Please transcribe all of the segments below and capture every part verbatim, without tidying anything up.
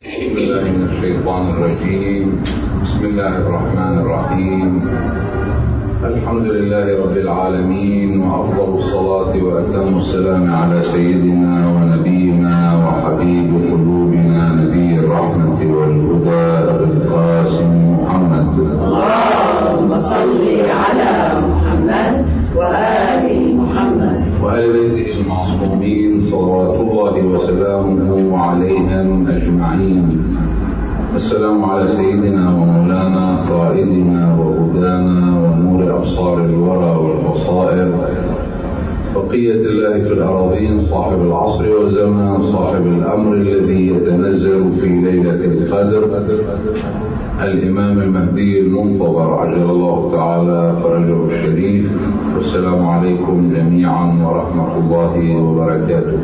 بسم الله من الشيطان الرجيم. بسم الله الرحمن الرحيم. الحمد لله رب العالمين، وأفضل الصلاة وأتم السلام على سيدنا ونبينا وحبيب قلوبنا نبي الرحمة والهدى أبي القاسم محمد. اللهم صل على محمد وآل محمد وآل بيته المعصومين صلوات الله وسلامه عليهم أجمعين. السلام على سيدنا ومولانا قائدنا وهدانا ونور أبصار الورى والبصائر، بقية الله في الأراضين، صاحب العصر والزمان، صاحب الأمر الذي يتنزل في ليلة القدر، الإمام المهدي المنتظر عجل الله تعالى فرجه الشريف. والسلام عليكم جميعا ورحمة الله وبركاته.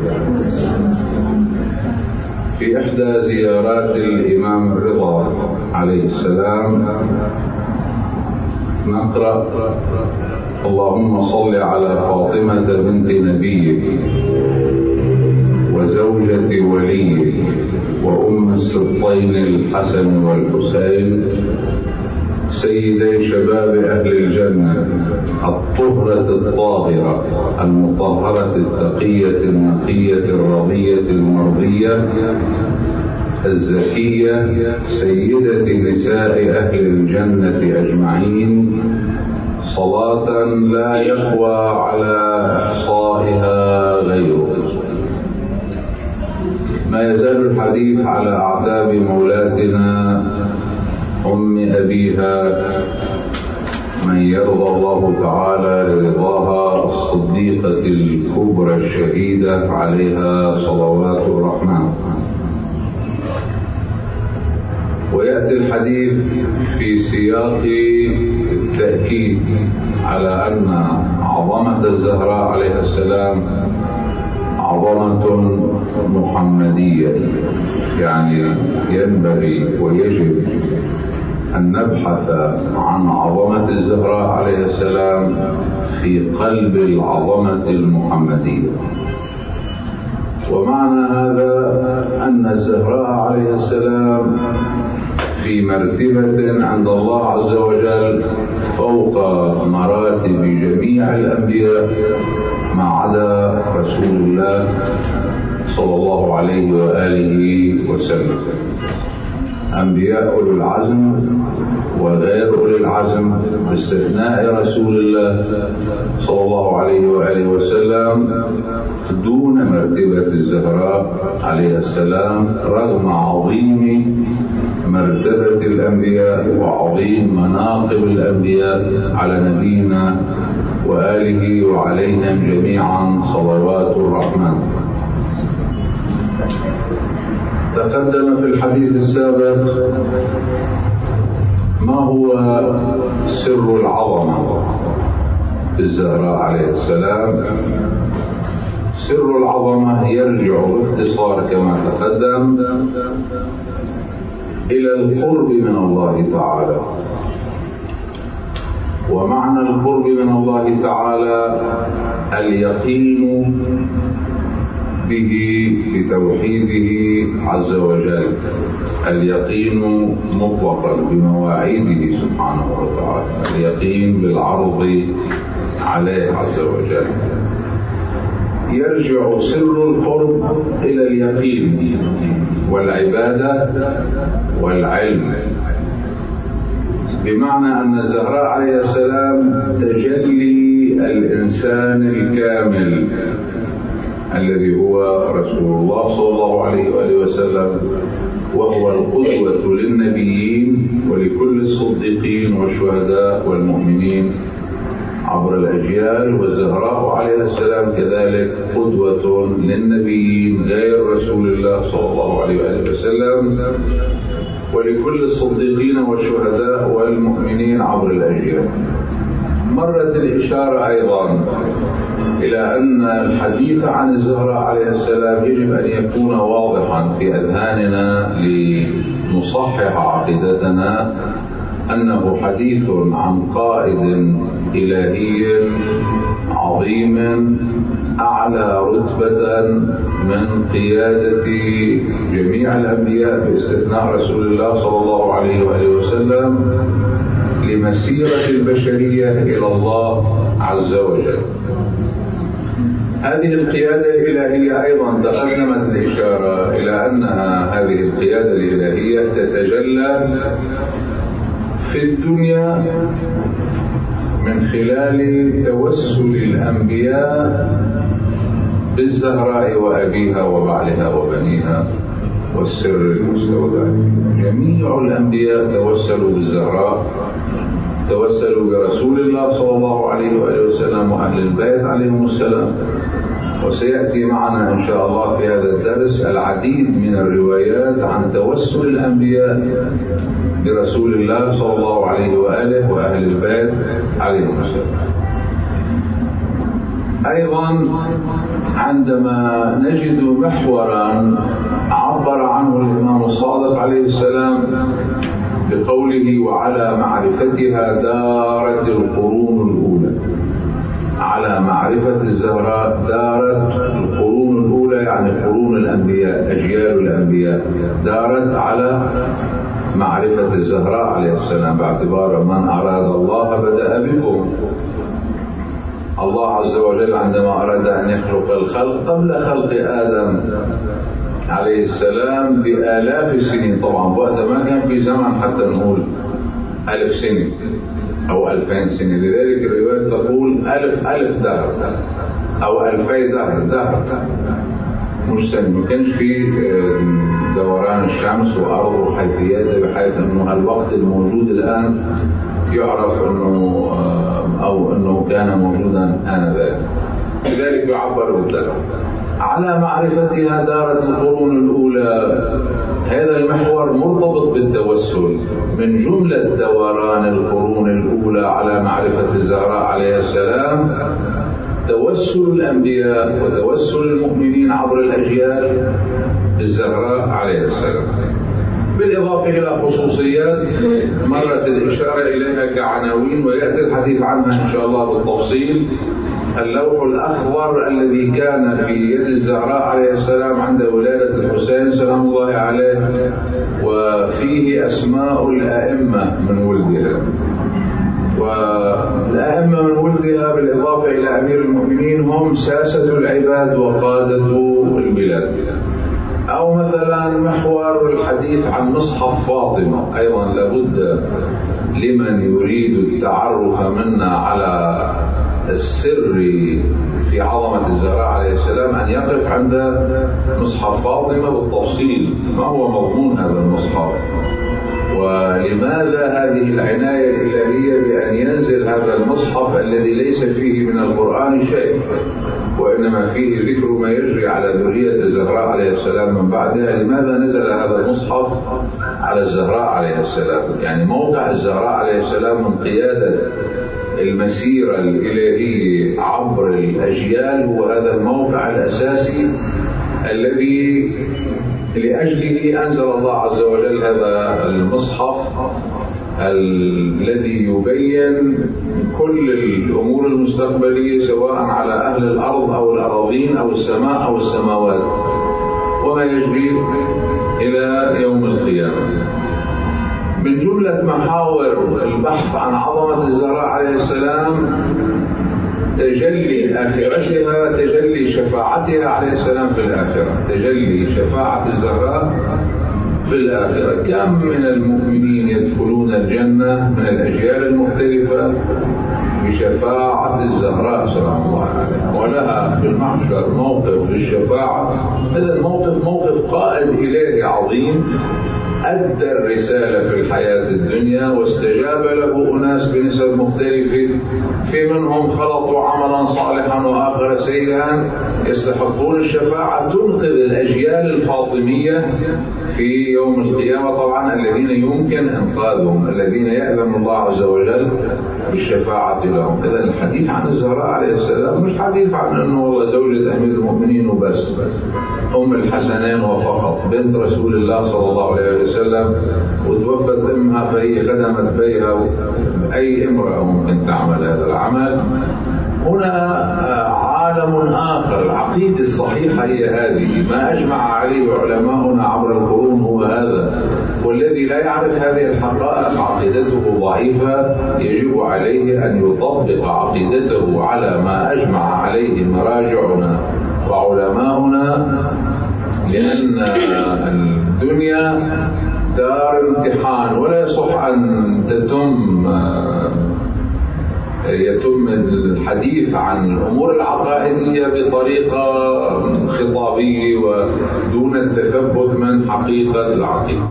في إحدى زيارات الإمام الرضا عليه السلام نقرأ: اللهم صل على فاطمة بنت نبيك وزوجة وليك وأم السبطين الحسن والحسين سيدي شباب أهل الجنة، الطهرة الطاهرة المطهرة التقية النقية الرضية المرضية الزكية، سيدة نساء أهل الجنة أجمعين، صلاة لا يقوى على إحصائها غيره. ما يزال الحديث على أعتاب مولاتنا أم أبيها من يرضى الله تعالى لرضاها، الصديقة الكبرى الشهيدة عليها صلوات الرحمن. ويأتي الحديث في سياق التأكيد على أن عظمة الزهراء عليها السلام عظمة محمدية، يعني ينبغي ويجب أن نبحث عن عظمة الزهراء عليها السلام في قلب العظمة المحمدية. ومعنى هذا أن الزهراء عليه السلام في مرتبة عند الله عز وجل فوق مراتب جميع الأنبياء ما عدا رسول الله صلى الله عليه وآله وسلم. أنبياء أولي العزم وغير أولي العزم باستثناء رسول الله صلى الله عليه وآله وسلم دون مرتبة الزهراء عليه السلام، رغم عظيم مرتبة الأنبياء وعظيم مناقب الأنبياء على نبينا وآله وعليهم جميعا صلوات الرحمن. تقدم في الحديث السابق ما هو سر العظمة في الزهراء عليه السلام. سر العظمة يرجع باختصار كما تقدم إلى القرب من الله تعالى. ومعنى القرب من الله تعالى اليقين به بتوحيده عز وجل، اليقين مطلقا بمواعيده سبحانه وتعالى، اليقين بالعرض عليه عز وجل. يرجع سر القرب إلى اليقين والعبادة والعلم، بمعنى أن الزهراء عليه السلام تجلي الإنسان الكامل الذي هو رسول الله صلى الله عليه وآله وسلم، وهو القدوة للنبيين ولكل الصديقين والشهداء والمؤمنين عبر الأجيال. والزهراء عليه السلام كذلك قدوة للنبيين غير رسول الله صلى الله عليه وآله وسلم ولكل الصديقين والشهداء والمؤمنين عبر الأجيال. مرت الإشارة أيضا إلى أن الحديث عن الزهراء عليه السلام يجب أن يكون واضحا في أذهاننا لنصحح عقيدتنا أنه حديث عن قائد إلهي عظيم أعلى رتبة من قيادة جميع الأنبياء باستثناء رسول الله صلى الله عليه وآله وسلم لمسيرة البشرية إلى الله عز وجل. هذه القيادة الإلهية أيضا تقدمت الإشارة إلى أنها هذه القيادة الإلهية تتجلى في الدنيا من خلال توسل الأنبياء بالزهراء وأبيها وبعلها وبنيها والسر المستودع. جميع الأنبياء توسلوا بالزهراء، توسلوا برسول الله صلى الله عليه وآله وسلم وأهل البيت عليهم السلام. وسيأتي معنا إن شاء الله في هذا الدرس العديد من الروايات عن توسل الأنبياء برسول الله صلى الله عليه وآله وأهل البيت عليهم السلام. أيضا عندما نجد محورا عبر عنه الإمام الصادق عليه السلام بقوله وعلى معرفتها دارت القرون الأولى، على معرفة الزهراء دارت القرون الأولى، يعني قرون الأنبياء أجيال الأنبياء دارت على معرفة الزهراء عليه السلام، باعتبار من أراد الله بدأ بكم. الله عز وجل عندما أراد أن يخلق الخلق قبل خلق آدم عليه السلام بآلاف السنين، طبعا وقت ما كان في زمن حتى نقول ألف سنة أو ألفين سنة، لذلك الرواية تقول ألف ألف دهر أو ألفي دهر دهر مش سنة. ما كانش في دوران الشمس وأرض وحيثياتها بحيث أنه الوقت الموجود الآن يعرف أنه أو أنه كان موجودا آنذاك، لذلك يعبر بالدهر. على معرفتها دارت القرون الأولى، هذا المحور مرتبط بالتوسل. من جملة دوران القرون الأولى على معرفة الزهراء عليه السلام توسل الأنبياء وتوسل المؤمنين عبر الأجيال بالزهراء عليه السلام، بالإضافة إلى خصوصيات مرت الإشارة إليها كعناوين ويأتي الحديث عنها إن شاء الله بالتفصيل. اللوح الأخضر الذي كان في يد الزهراء عليه السلام عند ولادة الحسين سلام الله عليه، وفيه أسماء الأئمة من ولدها، والأئمة من ولدها بالإضافة إلى أمير المؤمنين هم ساسة العباد وقادة البلاد. أو مثلا محور الحديث عن مصحف فاطمة، أيضا لابد لمن يريد التعرف منا على السر في عظمة الزهراء عليه السلام أن يقف عند مصحف فاطمة بالتفصيل. ما هو مضمون هذا المصحف؟ ولماذا هذه العناية الإلهية بأن ينزل هذا المصحف الذي ليس فيه من القرآن شيء، وإنما فيه ذكر ما يجري على ذرية الزهراء عليه السلام من بعدها؟ لماذا نزل هذا المصحف على الزهراء عليه السلام؟ يعني موقع الزهراء عليه السلام من قيادة المسيرة الإلهية عبر الأجيال هو هذا الموقع الأساسي الذي لأجله أنزل الله عز وجل هذا المصحف الذي يبين كل الأمور المستقبلية سواء على أهل الأرض أو الأراضين أو السماء أو السماوات وما يجري إلى يوم القيامة. من جملة محاور البحث عن عظمة الزهراء عليه السلام تجلي آخرتها، تجلي شفاعتها عليه السلام في الآخرة، تجلي شفاعة الزهراء في الآخرة. كم من المؤمنين يدخلون الجنة من الأجيال المختلفة بشفاعة الزهراء سلام الله عليها، ولها في المحشر موقف للشفاعة. هذا الموقف موقف قائد إلهي عظيم أدى الرسالة في الحياة الدنيا واستجاب له أناس بنسب مختلفة، في منهم خلطوا عملا صالحا وآخر سيئا يستحقون الشفاعة تنقذ الأجيال الفاطمية في يوم القيامة، طبعا الذين يمكن إنقاذهم، الذين يأذن الله عز وجل بالشفاعة لهم. إذا الحديث عن الزهراء عليه السلام مش حديث عن أنه والله زوجة أمير المؤمنين وبس، أم الحسنين وفقط، بنت رسول الله صلى الله عليه وسلم وسلم وتوفت أمها فهي خدمت بيها، أي امرأة ممكن تعمل هذا العمل. هنا عالم آخر، العقيدة الصحيحة هي هذه، ما أجمع عليه علماؤنا عبر القرون هو هذا، والذي لا يعرف هذه الحقائق عقيدته ضعيفة، يجب عليه أن يطبق عقيدته على ما أجمع عليه مراجعنا وعلماؤنا، لأن الدنيا دار امتحان، ولا يصح أن تتم يتم الحديث عن الأمور العقائدية بطريقة خطابية ودون التثبت من حقيقة العقيدة.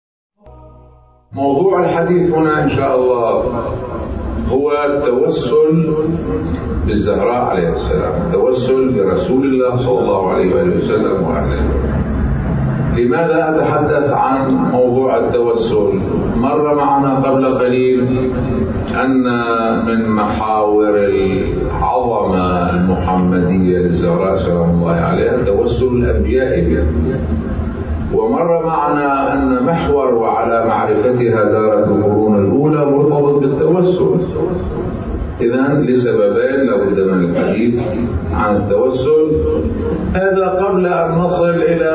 موضوع الحديث هنا إن شاء الله هو التوسل بالزهراء عليه السلام، التوسل برسول الله صلى الله عليه وآله وسلم وأهله. لماذا أتحدث عن موضوع التوسل؟ مر معنا قبل قليل أن من محاور العظمة المحمدية للزهراء سلام الله عليها التوسل الأنبياء بها، ومر معنا أن محور وعلى معرفتها دارت القرون الأولى مرتبط بالتوسل. إذن لسببين لابد من الحديث عن التوسل، هذا قبل أن نصل إلى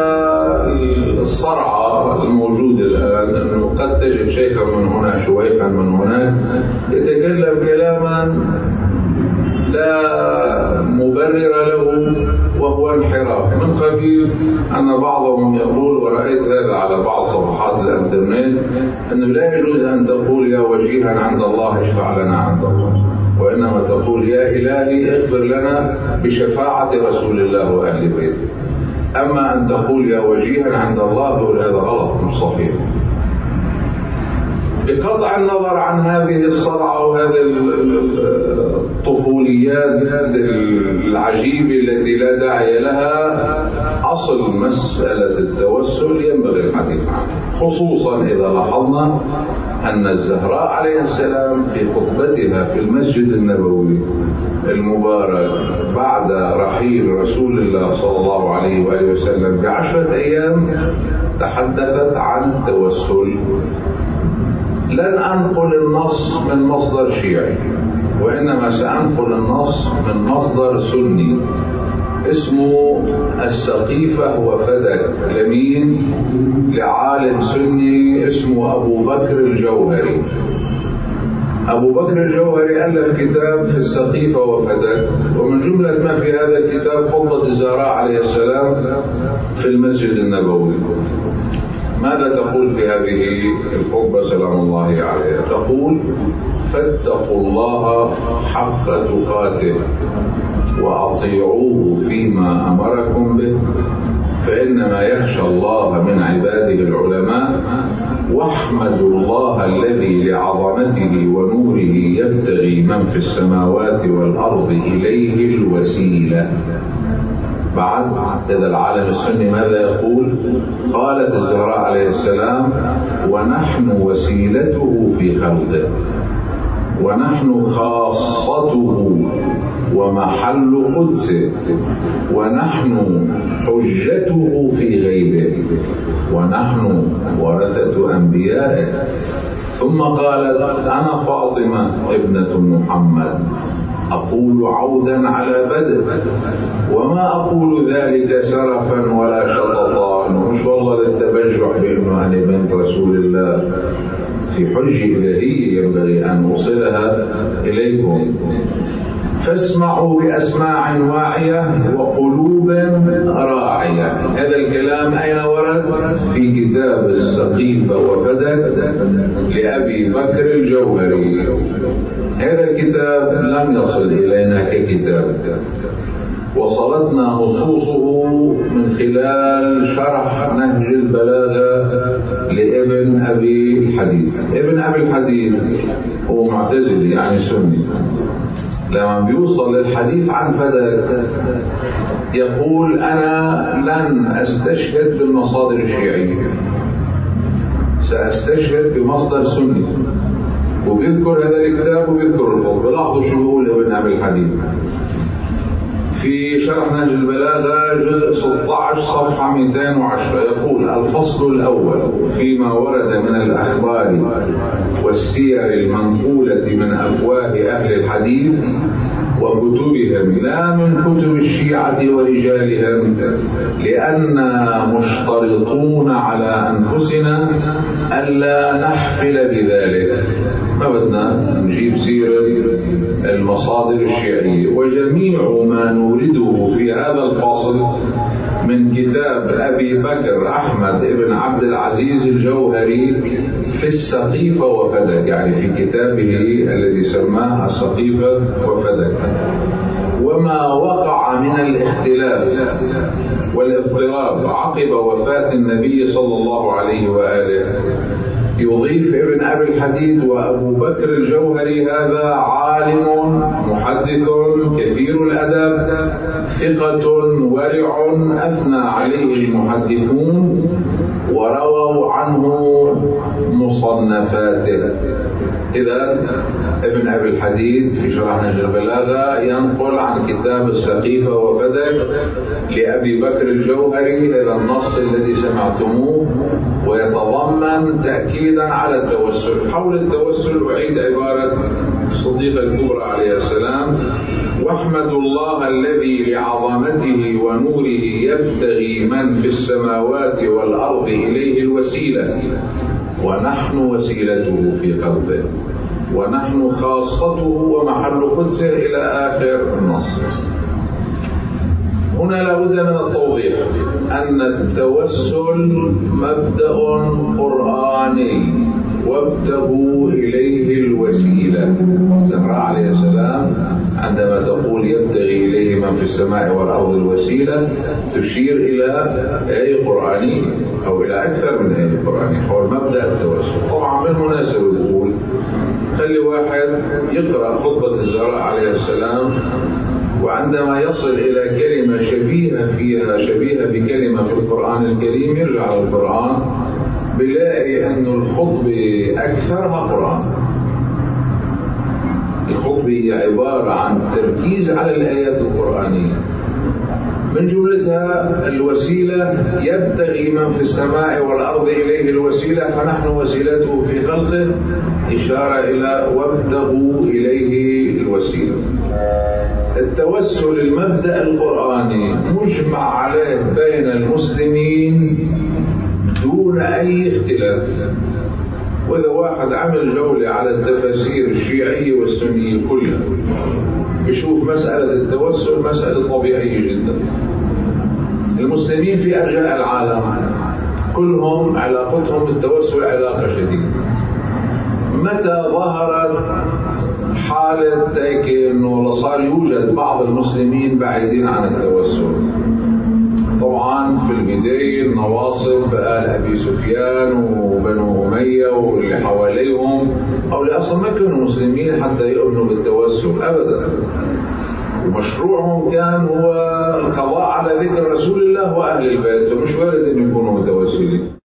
الصرعة الموجودة الآن، أنه قد تجد شيخا من هنا شويخا من هناك يتكلم كلاما لا مبرر له وهو انحراف، من قبيل أن بعضهم يقول، ورأيت هذا على بعض صفحات الانترنت، أنه لا يجوز أن تقول يا وجيها عند الله اشفع لنا عند الله، وإنما تقول يا إلهي اغفر لنا بشفاعة رسول الله وأهل بيته. أما أن تقول يا وجيها عند الله تقول هذا غلط مش صحيح. بقطع النظر عن هذه الصرعة وهذه الطفوليات العجيبة التي لا داعي لها، أصل مسألة التوسل ينبغي الحديث عنه، خصوصا إذا لاحظنا أن الزهراء عليه السلام في خطبتها في المسجد النبوي المبارك بعد رحيل رسول الله صلى الله عليه وآله وسلم بعشرة أيام تحدثت عن التوسل. لن أنقل النص من مصدر شيعي، وإنما سأنقل النص من مصدر سني اسمه السقيفة وفدك لمين؟ لعالم سني اسمه أبو بكر الجوهري. أبو بكر الجوهري ألف كتاب في السقيفة وفدك، ومن جملة ما في هذا الكتاب خطبة الزهراء عليه السلام في المسجد النبوي. ماذا تقول في هذه الخطبة سلام الله عليها؟ تقول فاتقوا الله حق تقاته وأطيعوه فيما أمركم به، فإنما يخشى الله من عباده العلماء، واحمدوا الله الذي لعظمته ونوره يبتغي من في السماوات والأرض إليه الوسيلة. بعد هذا العالم السني ماذا يقول؟ قالت الزهراء عليه السلام ونحن وسيلته في خلقه، ونحن خاصته ومحل قدسه، ونحن حجته في غيبه، ونحن ورثة أنبيائه. ثم قالت أنا فاطمة ابنة محمد أقول عودا على بدء، وما أقول ذلك سرفا ولا شططا، مش والله للتبجح بأنه أنا بنت رسول الله، في حجة إلهية ينبغي أن أوصلها إليكم. فاسمعوا بأسماع واعية وقلوب راعية. هذا الكلام أين ورد؟ في كتاب السقيفة وفدك لأبي بكر الجوهري. هذا الكتاب لم يصل إلينا ككتاب، وصلتنا نصوصه من خلال شرح نهج البلاغة لابن أبي الحديد. ابن أبي الحديد هو معتزلي يعني سني، لما بيوصل للحديث عن فدك يقول أنا لن أستشهد بالمصادر الشيعية، سأستشهد بمصدر سني، وبيذكر هذا الكتاب وبيذكر الخطبة. لاحظوا شو بيقول ابن أبي الحديد في شرح نهج البلاغة جزء ستة عشر صفحة مئتين وعشرة يقول: الفصل الأول فيما ورد من الأخبار والسير المنقولة من أفواه أهل الحديث وكتبهم لا من كتب الشيعة ورجالهم، لأننا مشترطون على أنفسنا ألا نحفل بذلك. ما بدنا نجيب سيرة المصادر الشيعية. وجميع ما نورده في هذا الفصل من كتاب أبي بكر أحمد بن عبد العزيز الجوهري في السقيفة وفدك، يعني في كتابه الذي سماه السقيفة وفدك، وما وقع من الاختلاف والاضطراب عقب وفاة النبي صلى الله عليه وآله. يضيف ابن أبي الحديد: وأبو بكر الجوهري هذا عالم محدث كثير الأدب ثقة ورع أثنى عليه المحدثون ورووا عنه مصنفاته. إذا ابن أبي الحديد في شرح نهج البلاغة ينقل عن كتاب السقيفة وفدك لأبي بكر الجوهري إلى النص الذي سمعتموه، ويتضمن تأكيدا على التوسل. حول التوسل أعيد عبارة الصديقة الكبرى عليه السلام: واحمد الله الذي لعظمته ونوره يبتغي من في السماوات والأرض إليه الوسيلة، ونحن وسيلته في قلبه، ونحن خاصته ومحل قدسه، إلى آخر النص. هنا لابد من التوضيح أن التوسل مبدأ قرآني، وابتغوا إليه الوسيلة. زهراء عليه السلام عندما تقول يبتغي إليه من في السماء والأرض الوسيلة تشير إلى آية قرآنية أو إلى أكثر من آية قرآنية حول مبدأ التوسل. طبعا بالمناسبة بقول خلي واحد يقرأ خطبة الزهراء عليه السلام، وعندما يصل إلى كلمة شبيهة فيها شبيهة بكلمة في القرآن الكريم يرجع للقرآن بيلاقي أن الخطبة أكثرها قرآن. الخطبة هي عبارة عن تركيز على الآيات القرآنية، من جملتها الوسيلة: يبتغي من في السماء والأرض إليه الوسيلة فنحن وسيلته في خلقه، إشارة إلى وابتغوا إليه الوسيلة. التوسل المبدأ القرآني مجمع عليه بين المسلمين دون أي اختلاف. وإذا واحد عمل جولة على التفاسير الشيعية والسنية كلها يشوف مسألة التوسل مسألة طبيعية جدا. المسلمين في أرجاء العالم كلهم علاقتهم بالتوسل علاقة شديدة. متى ظهرت حالة هيك إنه صار يوجد بعض المسلمين بعيدين عن التوسل؟ طبعا في البداية النواصب آل أبي سفيان وبنو أمية واللي حواليهم، أو اللي أصلا ما كانوا مسلمين حتى يؤمنوا بالتوسل أبدا، ومشروعهم كان هو القضاء على ذكر رسول الله وأهل البيت، فمش وارد أن يكونوا متوسلين.